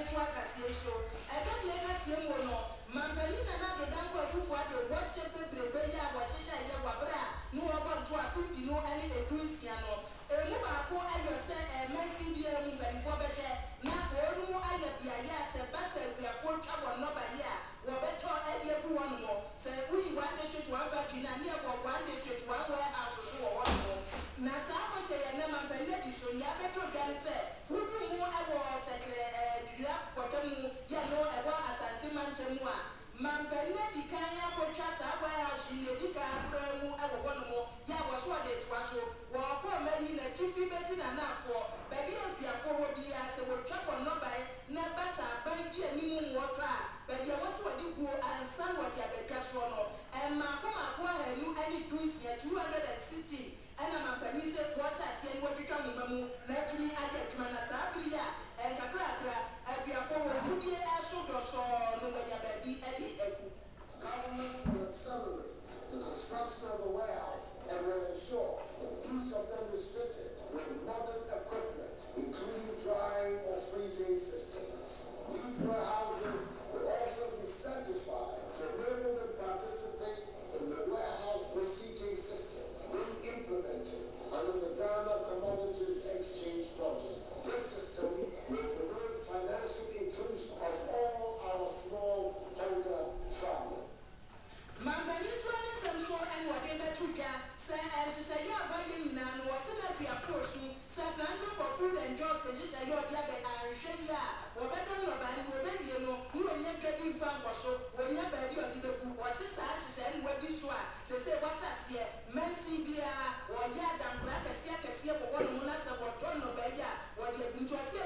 to Cassio, I don't let us see mono, Mampelina Nato Danko Kufuado, worship the Brebeya, Washisha Yawabra, no about to a 50 no any a Tuisiano, a Mubako, I say a Messi DM for better, now no Ayabia, Sebastian, we are 4 trouble no by year, or better Eddie one more, say we want the shit to have a near one district, one warehouse or show one more. Nasako Shayana Mampelli, so Yabeto Galise, who do more awards at Potamu, Yano, about Asantimantemua. Mampelli, the Kaya Pochasa, where she did Bremu, our one more, Yawashwa de Twasho, or poor Melina, Chiffy Bessin enough for Baby Pia for Dias, a would chop on no by Nabasa, Banky and Nimu water, but there was what you go and some what they are casual, and Makoma, who any twins here 260. And I'm a penny was I see what you come to naturally I get Manasabria and Catracra, and we are forward to be a shoulder saw no way baby Eddie Echo. Government will accelerate the construction of the warehouse and will ensure that each of them is fitted with modern equipment, including drying or freezing systems. These warehouses will also be certified to enable them to participate in the warehouse receipting system being implemented under the Ghana Commodities Exchange Project. This system will promote financial inclusion of all our smallholder farmers. Mampani Tony Samsho and whatever to get, say as you say, yeah, by Nan was in a peer fortune, say planting for food and jobs, as you say, your dear Irish, or better no band, or baby, you know, you and your trading farm or so, when your baby or the book was a such and what this one, say, what's us here, Messi, dear, or yard and crack a Cassia, but one monasa or Tono Baya, or the Intuasia,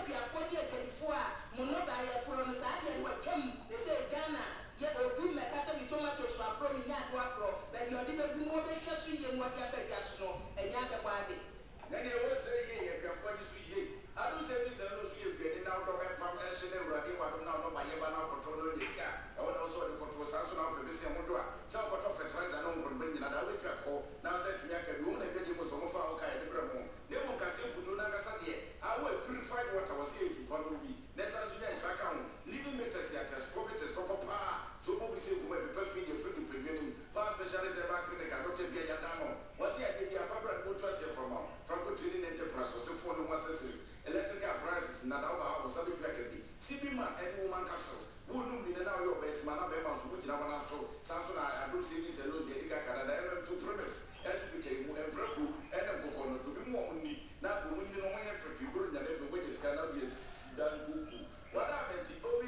434, Monobaya, promise, I did what Tom, they say Ghana. Yet, we make us a tomato shop from Yadwapro, but you're the bedroom of the chassis and what you're begational, and Yada body. Then you will say, if you're 40, I don't say this, I don't see you getting out of a permission and ready, what I'm now by Yabana control in this car. I would also the control Sanson of the Bisson Mudra, some of fertilizer on from bringing another with your call. Now said to Yaka, you only get him was on fire, okay, the Bremo. Never can see Pudunagasadi. I will purify what I was saying to Panubi. Necessary account, living meters, just 4 meters for Papa. So, what we say, we will be perfect, you're free to prevent past specialist back in the Dr. Biadano. Was he a fabric no trust from Franco Trading Enterprise was a phone of accessories, electrical appliances, Nadaba was a bit like a CB man, and woman capsules. Who knew the now your best man, which I want to show Samson. I don't see this alone, the Canada, and to premise as we take and Braku and a book to be more money. Now, for when you know when you're tricky, you never when you stand up, yes, done Buku. What happened to Obi?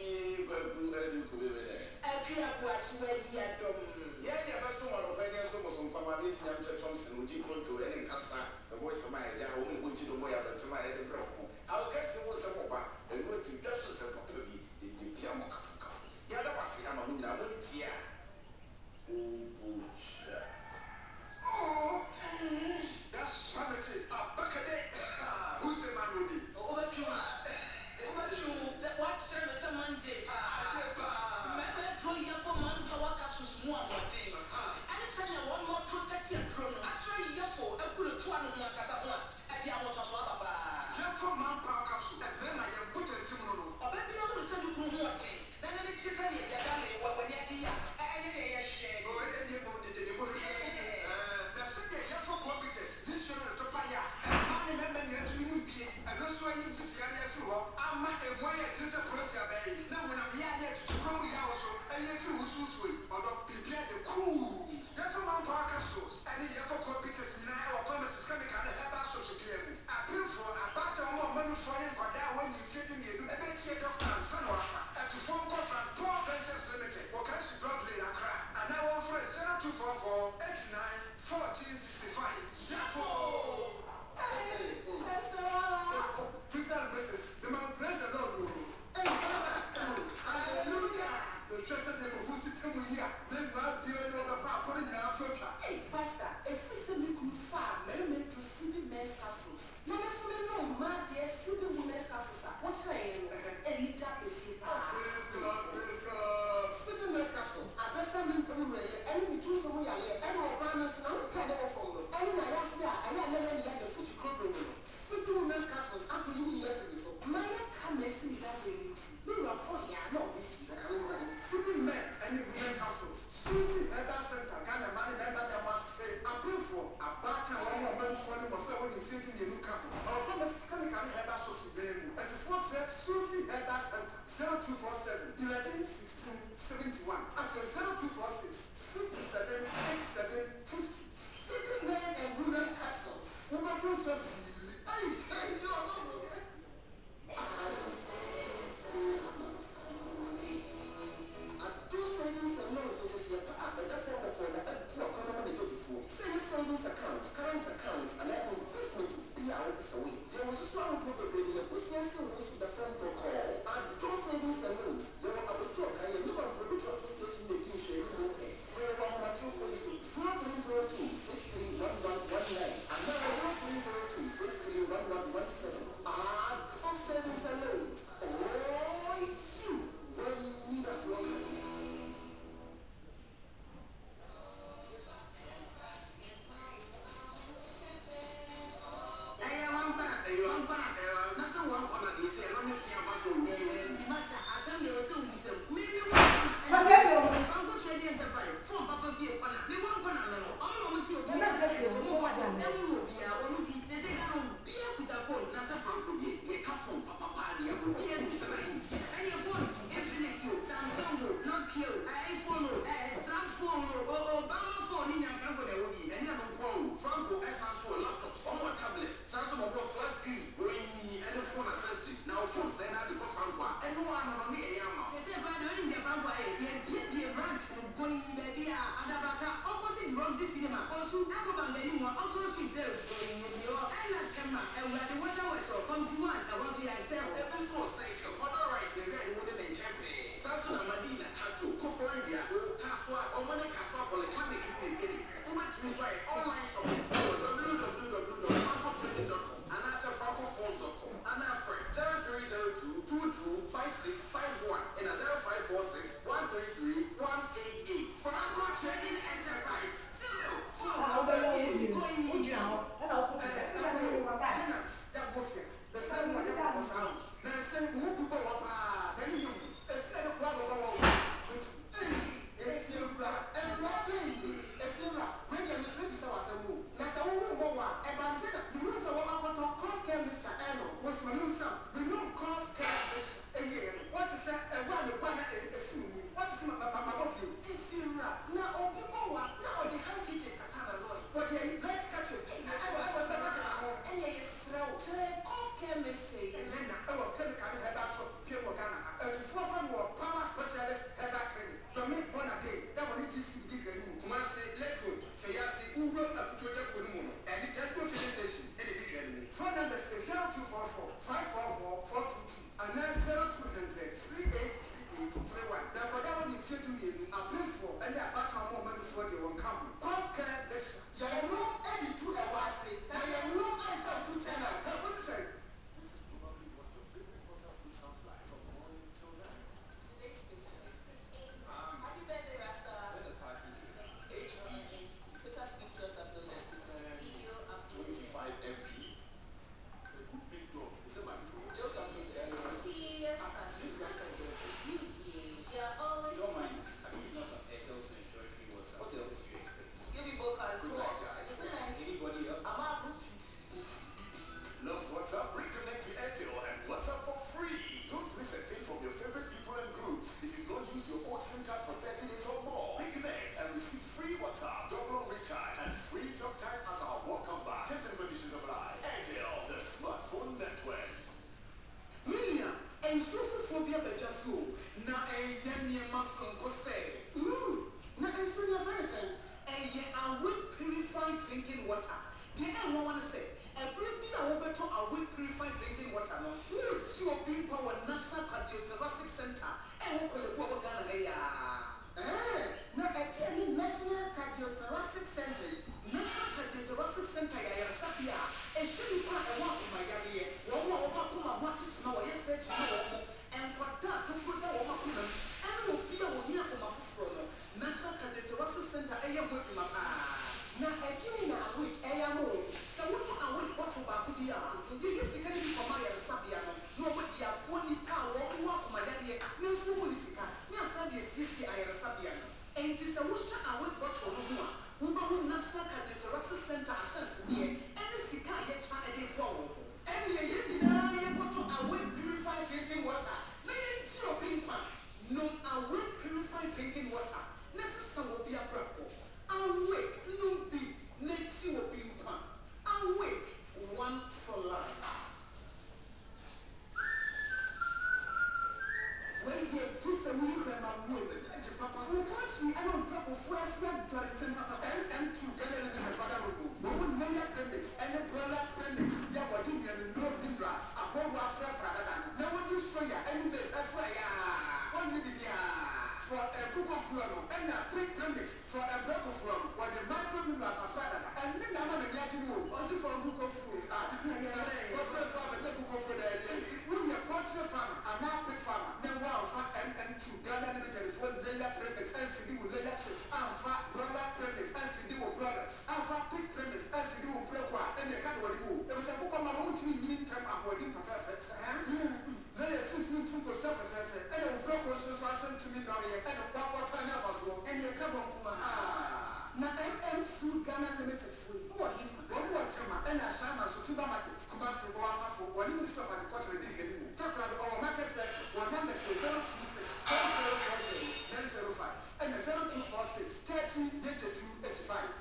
Yeah, but someone of any so Pamanis, Thompson, would you to any cancer, the voice of my only which you don't wear to my head. I'll get some more and go to justice and property if you piano kafu. Yeah, that was the Amamina, Kia. Oh, butcher. Oh, that's sanity. Back a day. Who's the man with it? Over to what service a Monday? One more protection from actually, for a good 200 at Yamotoswaba. Therefore, manpower capsule, and then I am put a tomorrow. Or maybe I will send you more thing. Then I need to tell you, Gadali, what when you're here, share, or any more than the money. The second year for computers, this year to Paya, and I remember that you be, and also I need to see a through. I'm not a way to the process. Now, when I'm here to come with also, I have to sweet, or not prepare the cool. Therefore, manpower capsules, and the for computers now, or promises coming out of that social game. I pay for a battle more money for him, but that when you fit me, a bit here, Doctor and Son of at the phone call from 4 Ventures Limited, or can she drop later crack? And now one for 0244 89 1465. Therefore, business, the man praise the Lord. Hallelujah. The church said, who's sitting here? Then God, dear, the power, putting in our church. Hey, Pastor, if we send you to farm, maybe to see the men's castles. You never know, my dear, see the women's castles. What's saying? A little bit. Praise God, praise God. See the men's capsules. I just send you to and we do some way, and our banners now kind of follow. And in Ayasia, I have never had the foot company. See the women's capsules, I'm doing here for you. So, my comments. men and women capsules. Susie Herbal Center, Ghana, Mani, member, they must say, I pray for a batter one more money for them, or when you fit in the new company. Or from a chemical herbal source, and to forfeit Susie Herbal Center, 0247 11 16 71. After 0246 57 87 50. Men and women capsules. Who got you so freely? Savings accounts, current accounts, and other investments be out this away. There was a strong probability of business rules with the phone call. And those savings and loans, there were a bespoke and you never produce auto station the dish and focus. Where one of my two police 0302 631119 and now 0302 631117. Those savings and loans. Oh, it's you when you need us welcome. And this a wish I would got to know who National Cardiothoracic Center assess here, and the Sika yet try a day call. And you go to away purified drinking water. Let's your paper. No, away purified drinking water. Necessary will be a problem. Awake, no be, next you will be awake, one for life. When they just a week when I'm with Papa, who wants me, I don't talk of where I'm done, Papa, and together in the father room. Woman, lay appendix, and a brother appendix, Yawadin, and no big glass, a whole affair rather than. Now, what do you say? And there's a fire. What did you for a book of flow and a big appendix for a book of flow, what the micrometers are father, and then I'm going to move. Also for a book of food. Portrait farmer, the book of food. Who's a portrait farmer, a market farmer, then wow, and two, Ghana limited for layer premix, and feed you layer chips, alpha, brother premix, and feed you brothers, alpha, big premix, and feed you prequa, and the cat will move. There was a book of my own team in time avoiding perfect. They are 16 to the surface, and the process was sent to me now, and a papa time of us, and you come on. Now, MM Food Ghana Limited Food. One more time, and a shaman, so to the market, Kumasi Boasa for 1 minute of the quarter of the talk about our market, one number 026 4040 905, and 0246 30 82 85.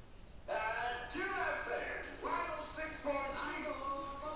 QFM 106.9.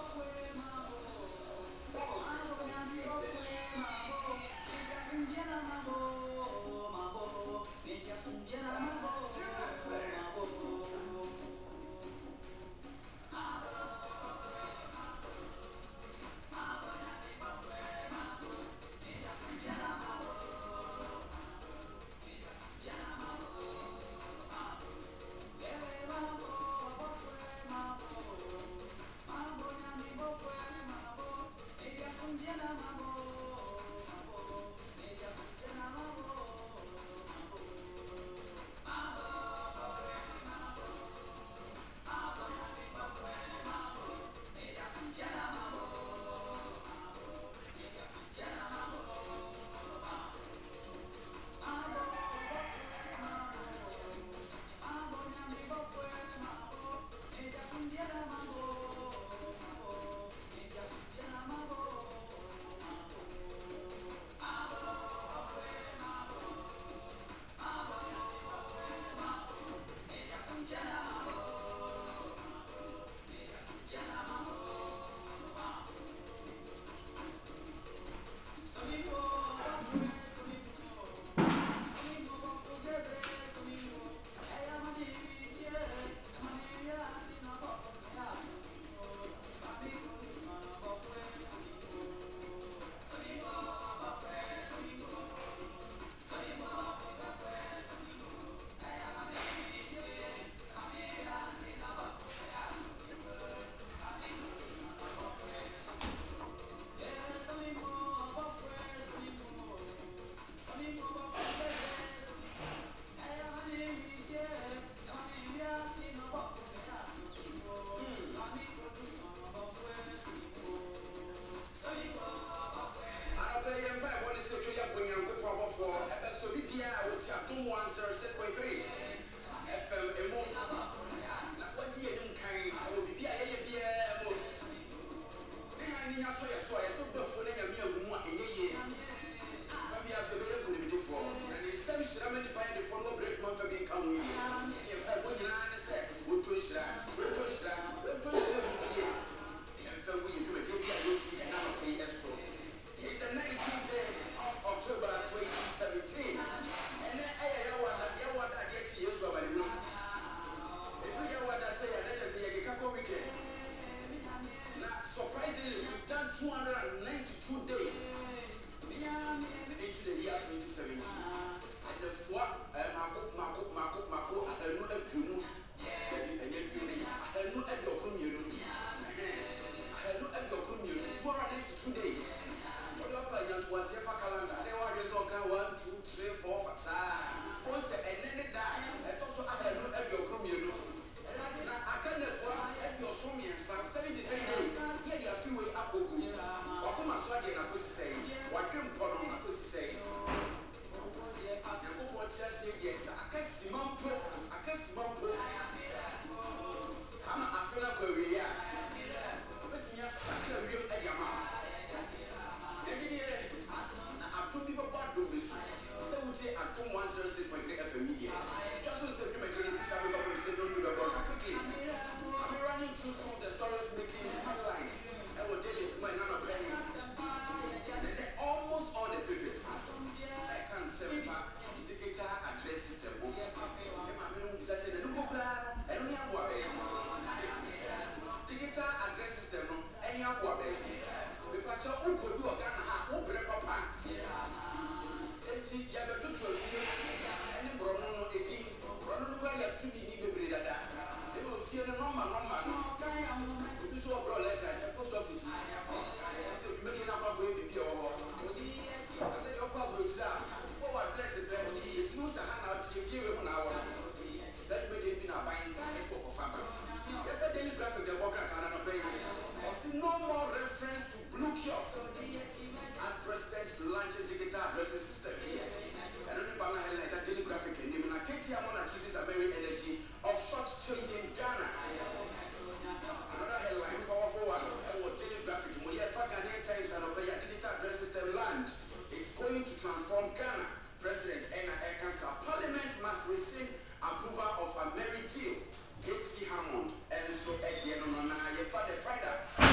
Surprisingly, we've done 292 days into the year 2017. And the four, yes, I can't see Mampo. I'm a fella where we are. But in your sacred real Ediama. I've told people about doing this. So we say at 106.3 FM media. Just to say, you may get it, Sabi Papa said, don't do the work quickly. I'm running through some of the stories making headlines. And what daily is my nana penny. Almost all the papers. I can't say indicator address system. I said, the new I don't have one. Indicator address system, any of what we patch up who could do a gun, who break up. You have to tell you, any Bruno, Bruno, you have to be needed. They will see the number. You saw a bro letter at the post office. So you may not go to be over. I said, your public job. Oh, address it. It's no Sahana, if you will now. That may be a buying for family. If a daily graphic, the worker can pay. I see no more reference to blue kiosk as president launches the guitar addressing system. I don't know about that daily graphic and even a KTM accuses American energy of short changing Ghana. Another headline, cover forward, daily graphic, Ghanaian Times and Opeya digital address system land. It's going to transform Ghana. President Enna Ekansa, Parliament must receive approval of a married deal. Gatesy Hammond, and so Etienne Nona, the finder.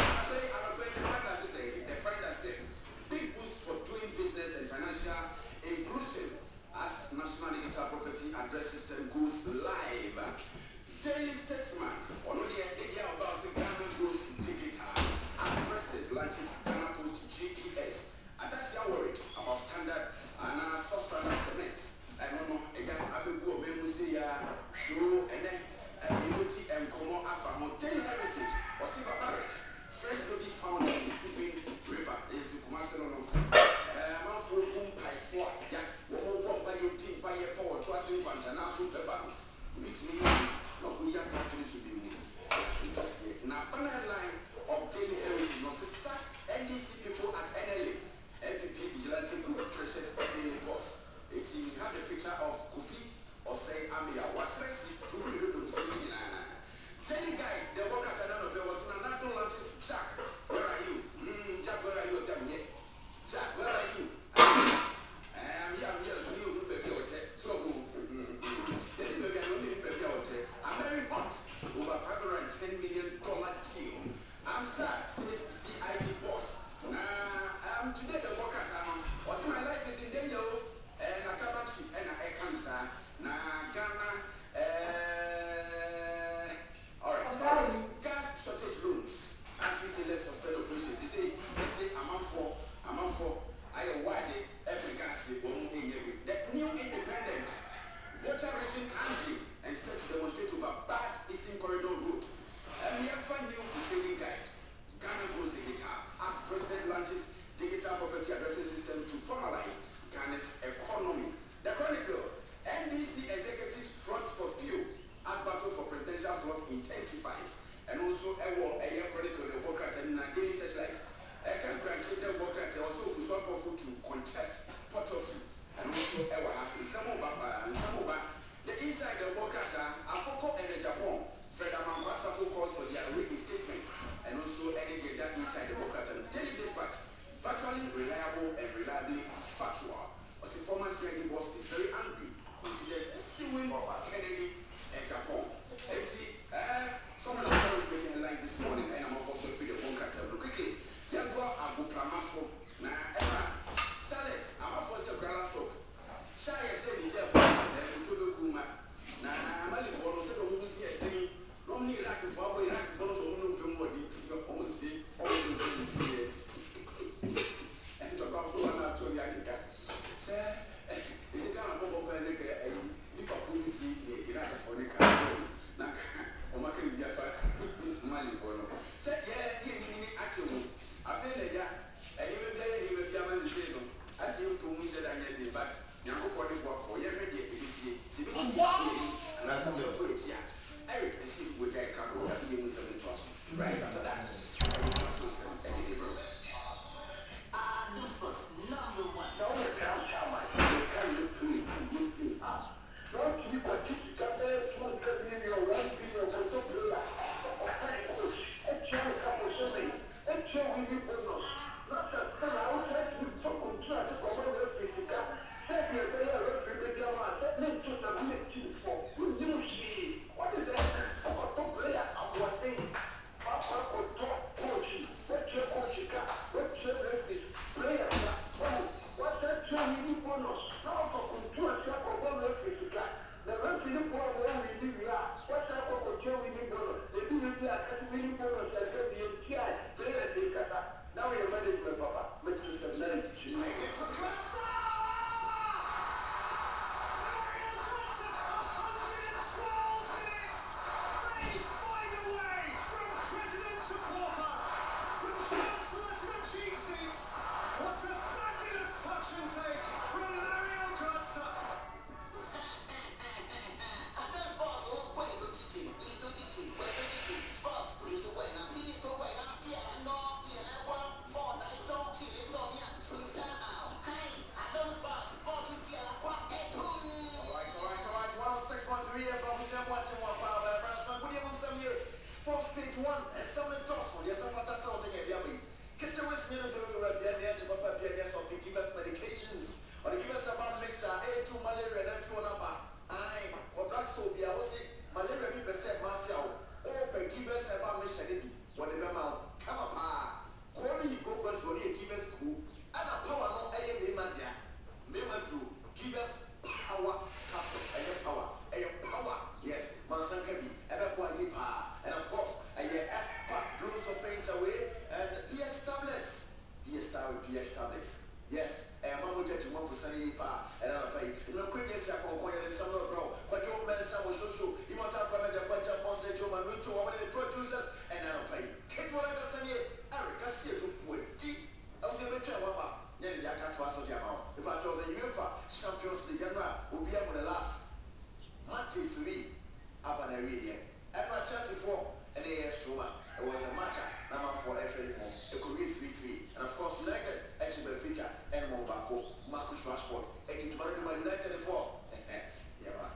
The finder said, big boost for doing business and financial inclusion as National Digital Property Address System goes live. Daily Statesman, on the idea about Ghana goes digital as President launches Ghana Post GPS. Attach worried about standard and substandard cements. I don't know, again, I will go and say, and then unity and common alpha, daily heritage, or silver barrack. Fresh baby found in the Supin River. Is Kumasano. Man for Pie Swat, yeah, one by your team by your power, trusting Pantana Super Battle. Which means, no, we are trying to be moved. Now, on the line of daily heritage, no, NDC people at NLA, MPP Vigilante Group, Precious NLA boss. He had a picture of Kofi or say Amia was racing to read Jenny Guide, the worker at another was in another launches. Jack, where are you? Jack, where are you? Jack, where are you? I'm here, so you baby out there. So, yes, baby, I don't need baby out there. I'm very hot over $510 million deal. I'm sad, says CID boss. Today the worker at what's my life is in danger. And I come back and I cancer. Ghana. All right. Gas shortage loans. As retailers suspend operations, they say I'm out for. I award every gas in the new independent voter region angry and set to demonstrate over bad Eastern Corridor route. And we have a new proceeding guide. Ghana goes digital as President launches digital property addressing system to formalize Ghana's economy. The Chronicle, NDC executives front for spew as battle for presidential slot intensifies. And also a Chronicle, the Democrat and Daily Searchlight. Can grant the Democrat also for swap of to contest Potofi. And also Samoba. The inside the Democrat Afoko and the Japan. Fred Amambasa calls for their written statement. And also any data inside the Democrat and Daily Dispatch. Factually reliable and reliably factual. As the former CID boss is very angry, considers suing Kennedy and Japan. Some of the stories making a line this morning, and I'm also free the bunker tell quickly. Yangwa Abu Pramaso, Starless, I'm up for the grand stop. Shire said in Jeff, and to the Kuma. Now, Mali follows the Musi at Timmy. Normally, Iraqi follows who know more detail, almost say, always 2 years. And to about one to the Attica. Sir, is it kind of football if I fully see the Iraq for the country? Or making the money for them. Said, yeah, actually, I feel like that. And even there, you will come and say, I see you to me said I get the but you go for the work for every day. It is and I think you're good. Eric, I see with a couple of games of intake from Larry O'Connor. Sports page 1 and some of the dots on yes, I'm not something at the way. Get the rest of the give us medications or give us about mixture A2 malaria and few number. I or drugstore, I was sick, malaria percent mafia, or give us about mixture. What the amount come up. Call me, go was only give us cool and a power no A Madia. Mema to give us power capsules and your power, yes, Mansan Kabi, and of course, a F-Pack blows some things away, and PX tablets, PX tablets, yes, and Mamma Jet, one for Sunny Pa, and I'll pay. You know, quick, yes, I can call you the summer bro. Quite old man, some will show you, you want to come and quite jump on Central Manucho, one of the producers, and I'll pay. Kate, what I got Sunny, Eric, I see you to put deep. I was able to tell Wamba, nearly I can't pass on the amount. If I told the UEFA Champions League, will be able to last. Match 3. Abanari, and my Chelsea 4 and AS Roma. It was a match number 4 FA League. It could be 3-3. And of course, United, actually Benfica, and Mobako, Marcus Rashford, and it's United 4. Yeah, man.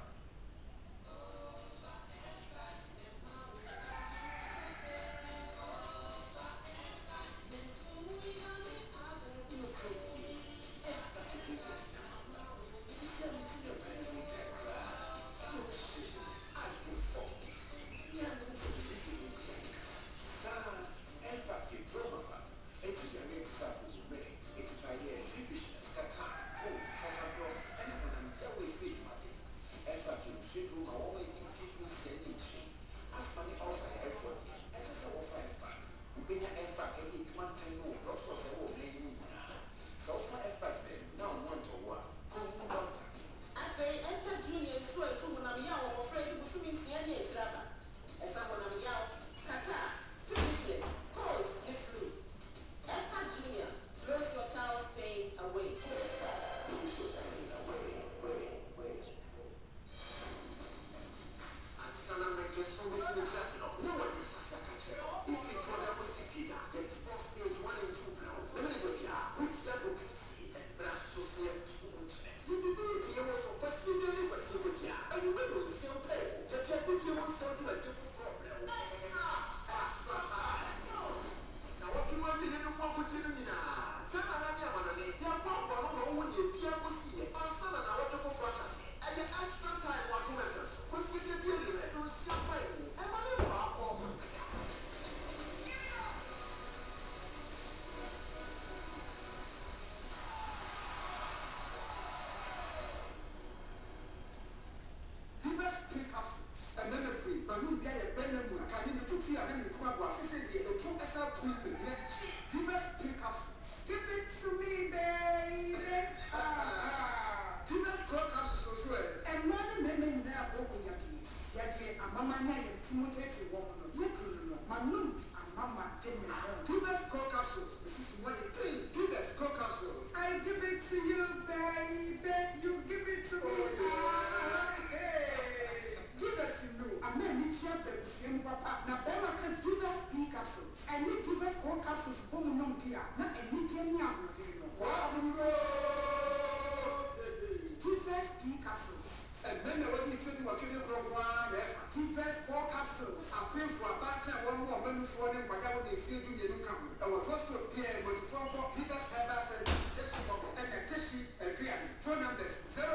Phone numbers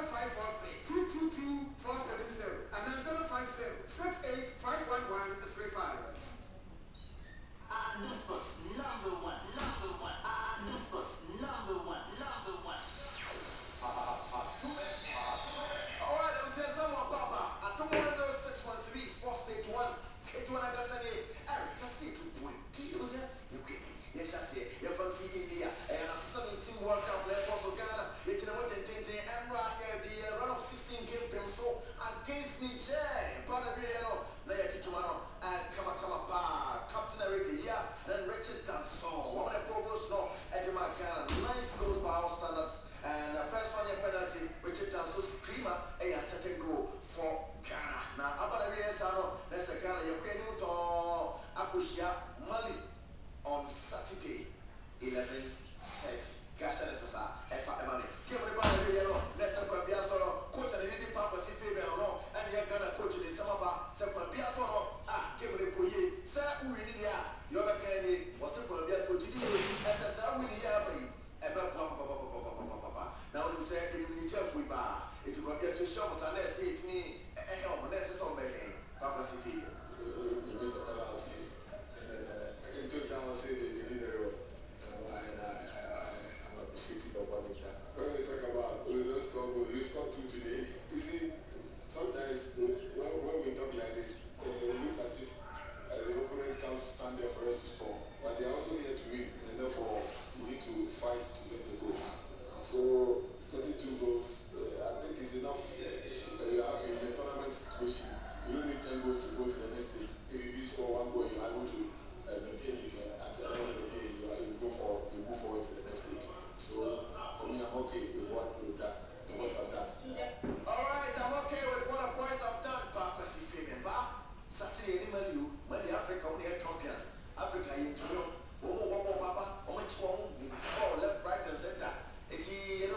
0543 222 470 and then 050 68 511 35. Against Niger, Captain Eric here, and Richard Danson. One of the progress now at the Ghana. Nice goals by our standards, and to go get to show us unless it me a help, unless it's on my hand. Papa City. You miss a penalty. And then in 2000, they did very well. I'm appreciative of what they've done. When we talk about we don't score goals, we scored 2 today. You see, sometimes when we talk like this, it looks as if the opponent comes to stand there for us to score. But they're also here to win, and therefore you need to fight to get the goals. So 32 goals, I think is enough. We are happy in the tournament situation. You don't need 10 goals to go to the next stage. If you score 1 goal, you are able to maintain it. At the end of the day, you move forward to the next stage. So for me, I'm okay with what we've done and what I've done. All right, I'm okay with what the boys have done. Papa City, Saturday, Monday, Africa, only champions. Africa, you know, Papa, left, right, and center. It's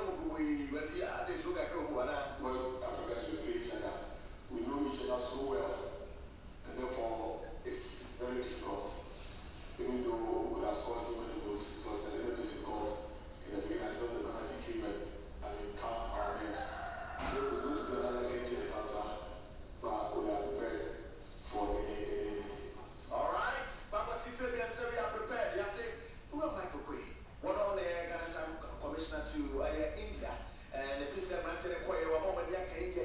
we was here as a sugar go. Well, Africa should play each other. We know each other so well, and therefore it's very difficult. Even though we have scored so many goals, it was a little difficult in the beginning until the penalty came in and it calmed our heads. So it's going to be another game encounter, but we are prepared for the All right, Papa Fabian said we are prepared. Who are Michael Quay? One on the Ghana commissioner to India, and if you say man to the choir, one moment India,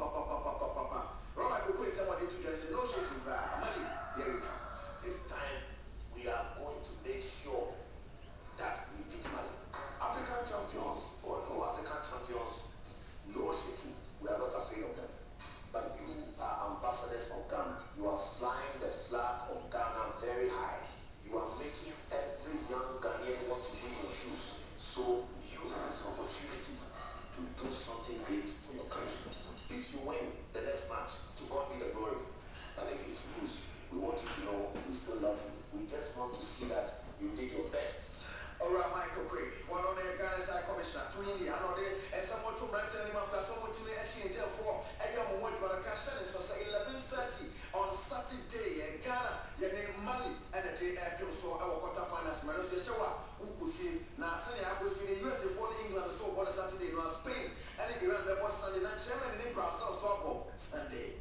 papa. Michael Quay someone to get no shaking money. Here we come. This time we are going to make sure that we beat Mali. African champions or no African champions, no shaking. We are not afraid of them. But you are ambassadors of Ghana. You are flying the flag of Ghana very high. You are making every young Ghanaian want to be in your shoes. So use this opportunity to do something great for your country. If you win the next match, to God be the glory. And if you lose, we want you to know we still love you. We just want to see that you did your best. All right, Michael Quay, one on the Ghana commissioner to India, and someone to maintain him after someone to actually in jail for a young woman, but a cash and so 11:30 on Saturday, Ghana, your name Mali, and the day airfield so our quarterfinals, Malaysia Shawa, Ukusi, Nasani, I was in the USA for England, so on Saturday, no Spain, and Iran, the boss Sunday, not Germany, in Brazil, so Sunday.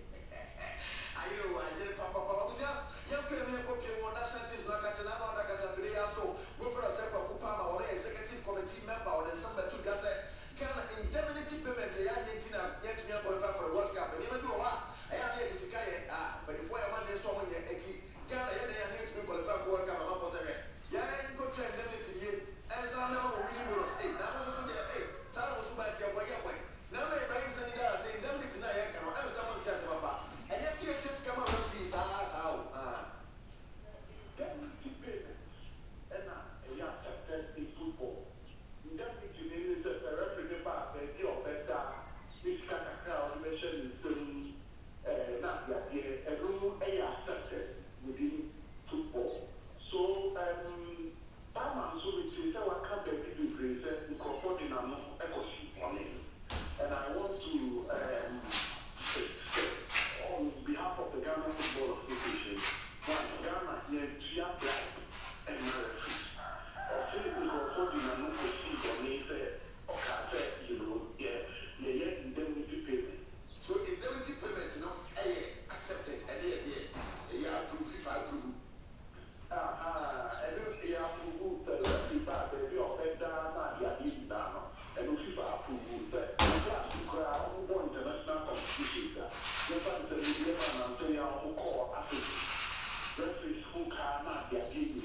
I did Papa young Kemo national teams like Katanana, Gazafilia, so go for a second Kupama or executive committee member or December 2 Gazette. Ghana indemnity payment, Argentina, yet to qualify for the World Cup, and even though I am here to Sikaya, but if I am here, someone yet, Ghana, I need to be qualified for World Cup, I'm for the young go to indemnity, as I know, winning Euro State. Now, also there, Tara was about your way away. Now, my brains and does indemnity, I cannot ever someone tells about. And just here, just come up with these how. Indemnity payments, and you have success in football. Indemnity means that the referee back, the deal better, this kind of crowd mentioned in not yet, a rule accepted within football. So, Pama, so it is our company to present incorporating an ecosystem on it. And I want to on behalf of the Ghana Football Association, Ghana here to black and referees. Also, we also do not proceed on it, indemnity payment. So indemnity payment, accepted, and they are proof if I prove. And if they are approved, the people they are better than they are in Ghana, and if you are approved, the class to crowd international competition. Who call Africa. Referees who cannot get in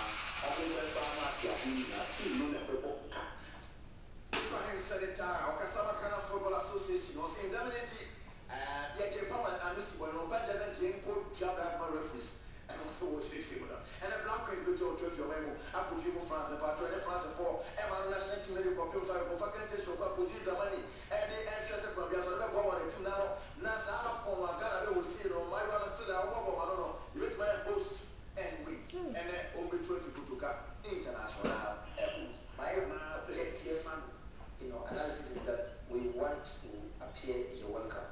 Ibrahim said it, Okasama Kana Football Association was indemnity. Yet, Pama and Lucy, when Obajas and King could job at my referees. And also what she said, and the black is good to your memo. I could give France the part of France for Emma National Team Computer for faculty so I could give the money. And the interest of Columbia, so I go on a team now. Nasa half come on Ghana, will see it on my run still. I don't know. You bet my host and win. And then only 12 people to international airport. My objective, analysis is that we want to appear in the World Cup.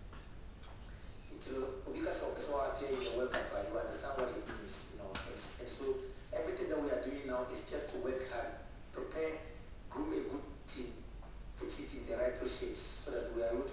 Because of person appear in the World Cup, you understand what it means, and so everything that we are doing now is just to work hard, prepare, groom a good team, put it in the right shapes so that we are able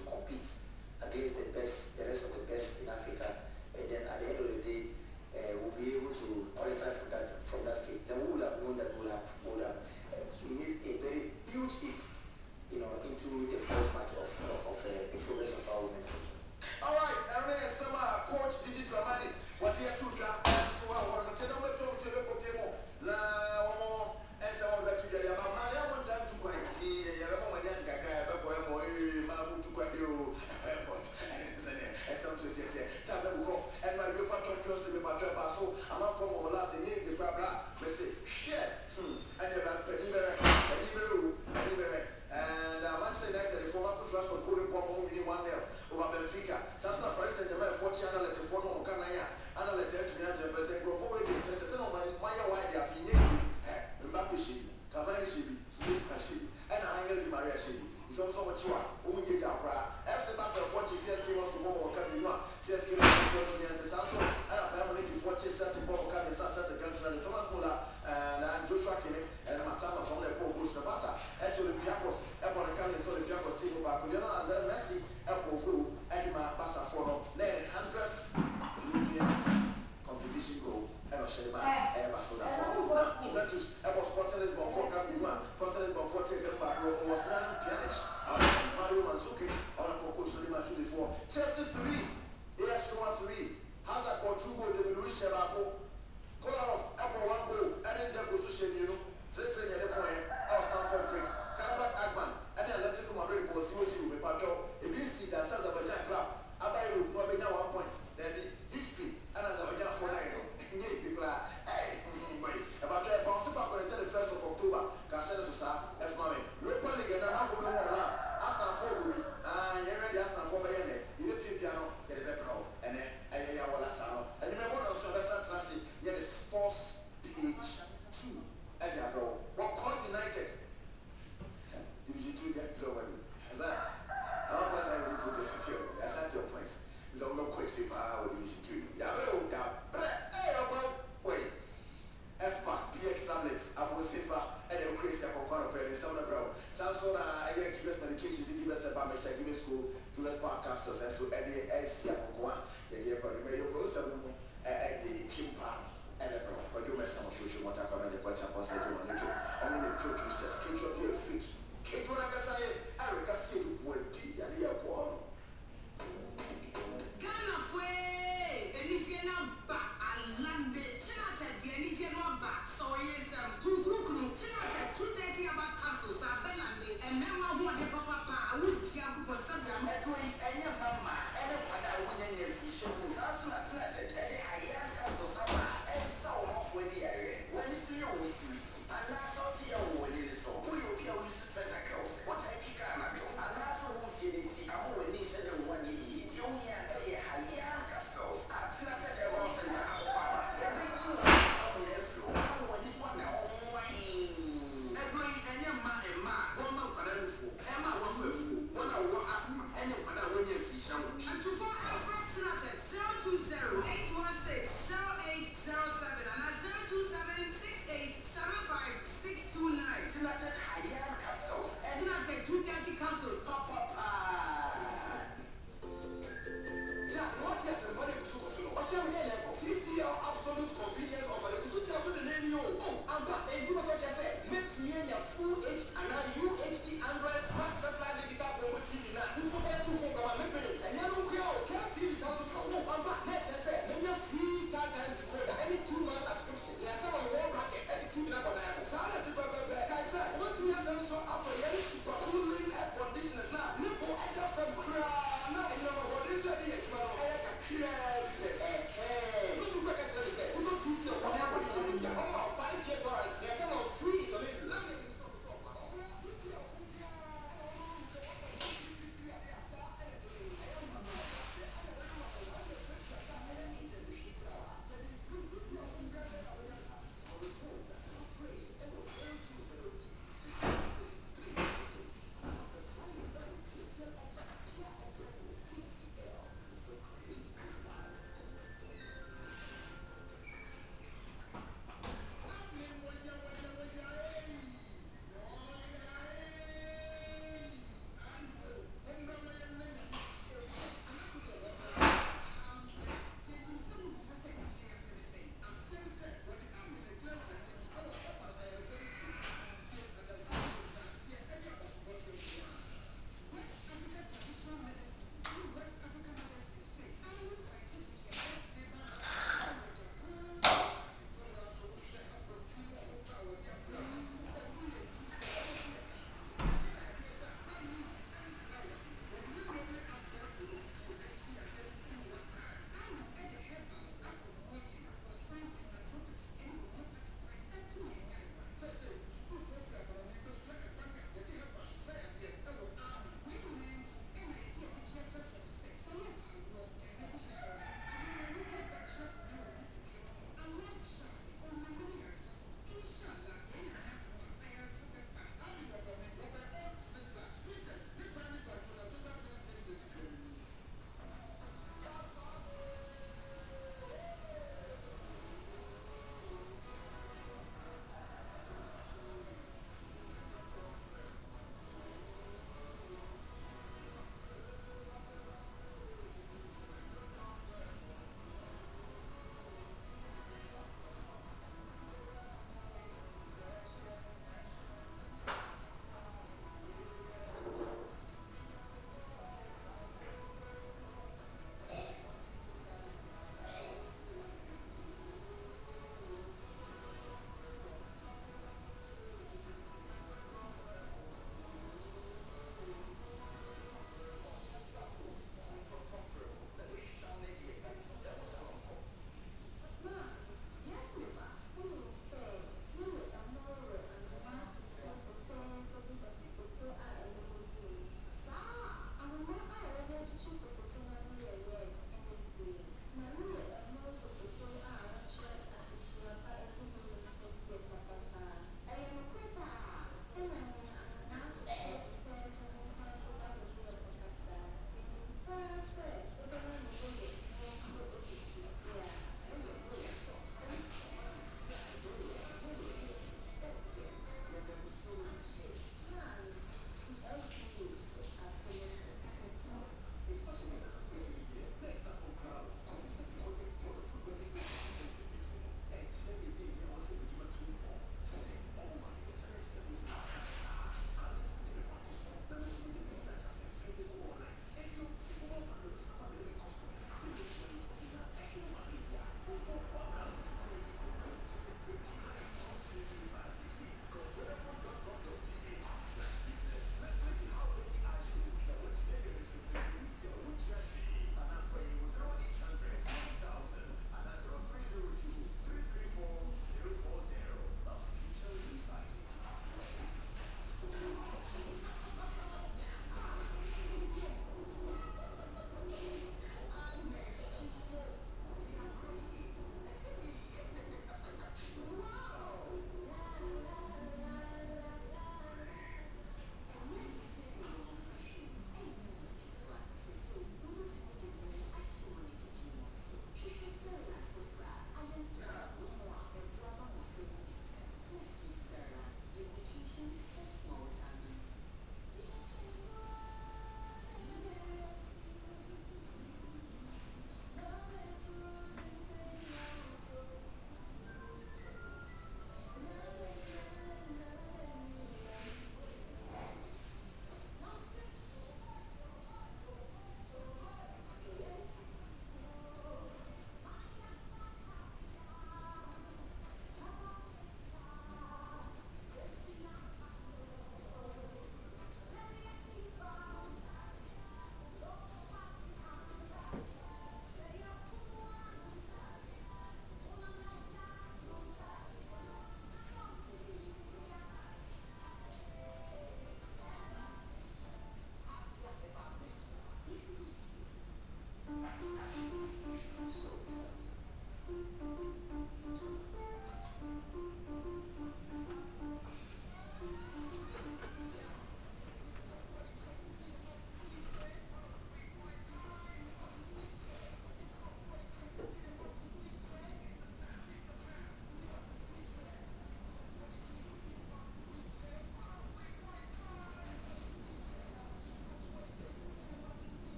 Rashford Cody Palmer winning 1-0 over Benfica. Sasa Paris Saint-Germain 40 analyte for no Kanaya. Analyte to the person go forward. Says no why they are finished. Mbappe Shibi, Cavani Shibi, Shibi, and Angel Di Maria Shibi. It's also much more. Umuye Jabra. FC Barcelona 40 CSK was to go Kabinwa. CSK was 40 and Sasso. And a permanent 40 set Bob Kabin Sasa country. Thomas Muller and Joshua Kimmich and Matamas on the Pogos Nabasa. Actually, Olympiacos, upon the Kabin Olympiacos team back. And then Messi, Apogo, Edma Bassa for then hundreds European competition goal. And Shema, Barcelona for Juventus, was Porto Lisbon for Camino, Porto Lisbon for taken back, was Nan Pjanic, Mario Mandzukic, on a Coco Sulima 24. Chelsea 3, AS Roma 3, Hazard got 2 goals, David Luiz Shebaco, Kolarov, Apple 1 goal, and then Jack Sushin, you know, 3 at the point, our Stanford Bridge, Karabakh Agman, and the Atletico Madrid was 0-0 with Pato, a BC that Azerbaijan club, Abayu, Mobina 1 point, then the history, and Azerbaijan 4-9. Hey, about that bounce back on the 1st of October, Casella Sosa, F. Mami, Europa League, and I'm for the last. Aston for me, you're ready, Aston for Bayane, you need to piano, get a better, and then I will Asano. And you remember also Sassy, you had a sports page 2 at the abroad. What Point United? Usually 2 gets over you. As I don't first I will put this here, as I tell place. There's no question power with usually 2. Wait. FPAC, PX tablets, Aposifa, and a Christian Concord pen in some of the Samson, I give us medication to give us a bamish, give us school, give us power capsules, and so any SC Aqua, the dear radio goes a team panel, and a bro, but you may some social water comment the question for Saturday monitor. Only the producers, keep your dear feet. Keep your Nagasani, Erica City, with tea and the aqua. Ghana fue, Enichena ba alande, Tinata di Enichena ba, so yes, Gugukunu, Tinata 230 about castles, Abelande, and Mema who de Papa, would Tiago Sabia, Metway, and your mama, and a Pada winning fish, and Tinata, and the higher castles, and so off with the area. When you see you with you, and that's all here when it is so, we will be able to spend a cross.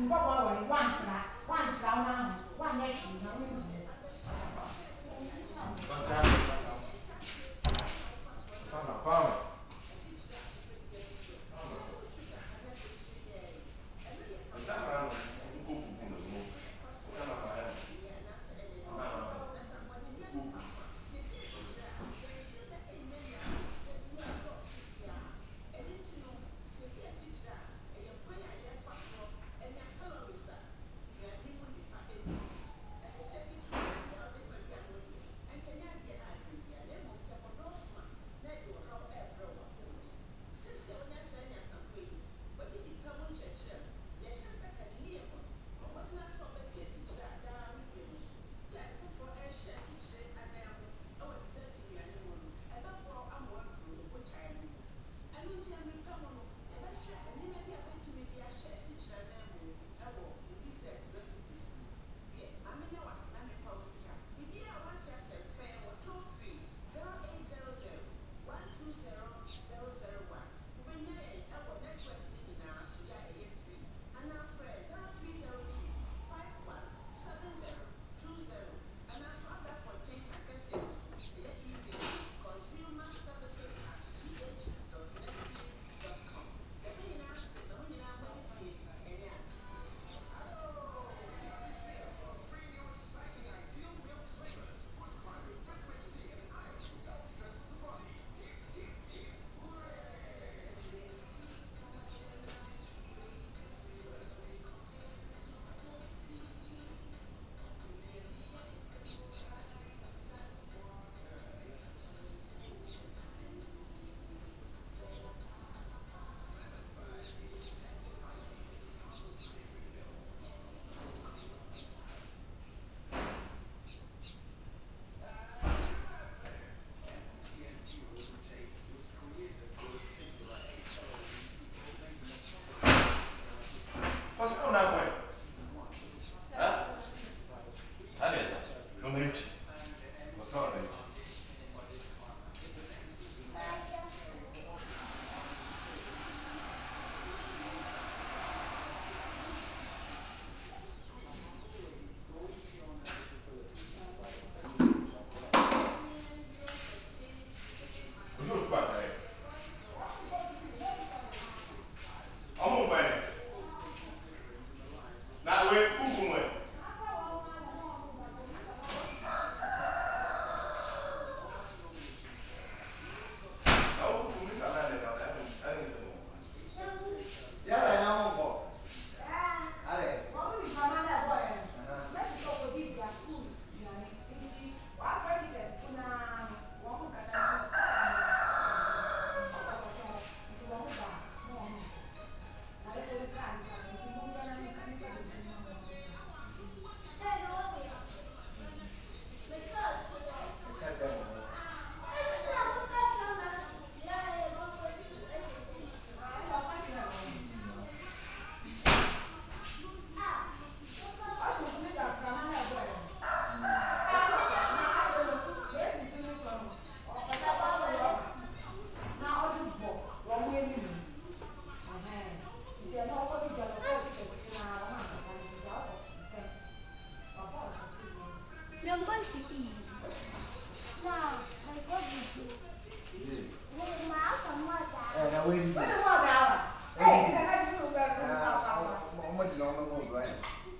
What is normal mode, right?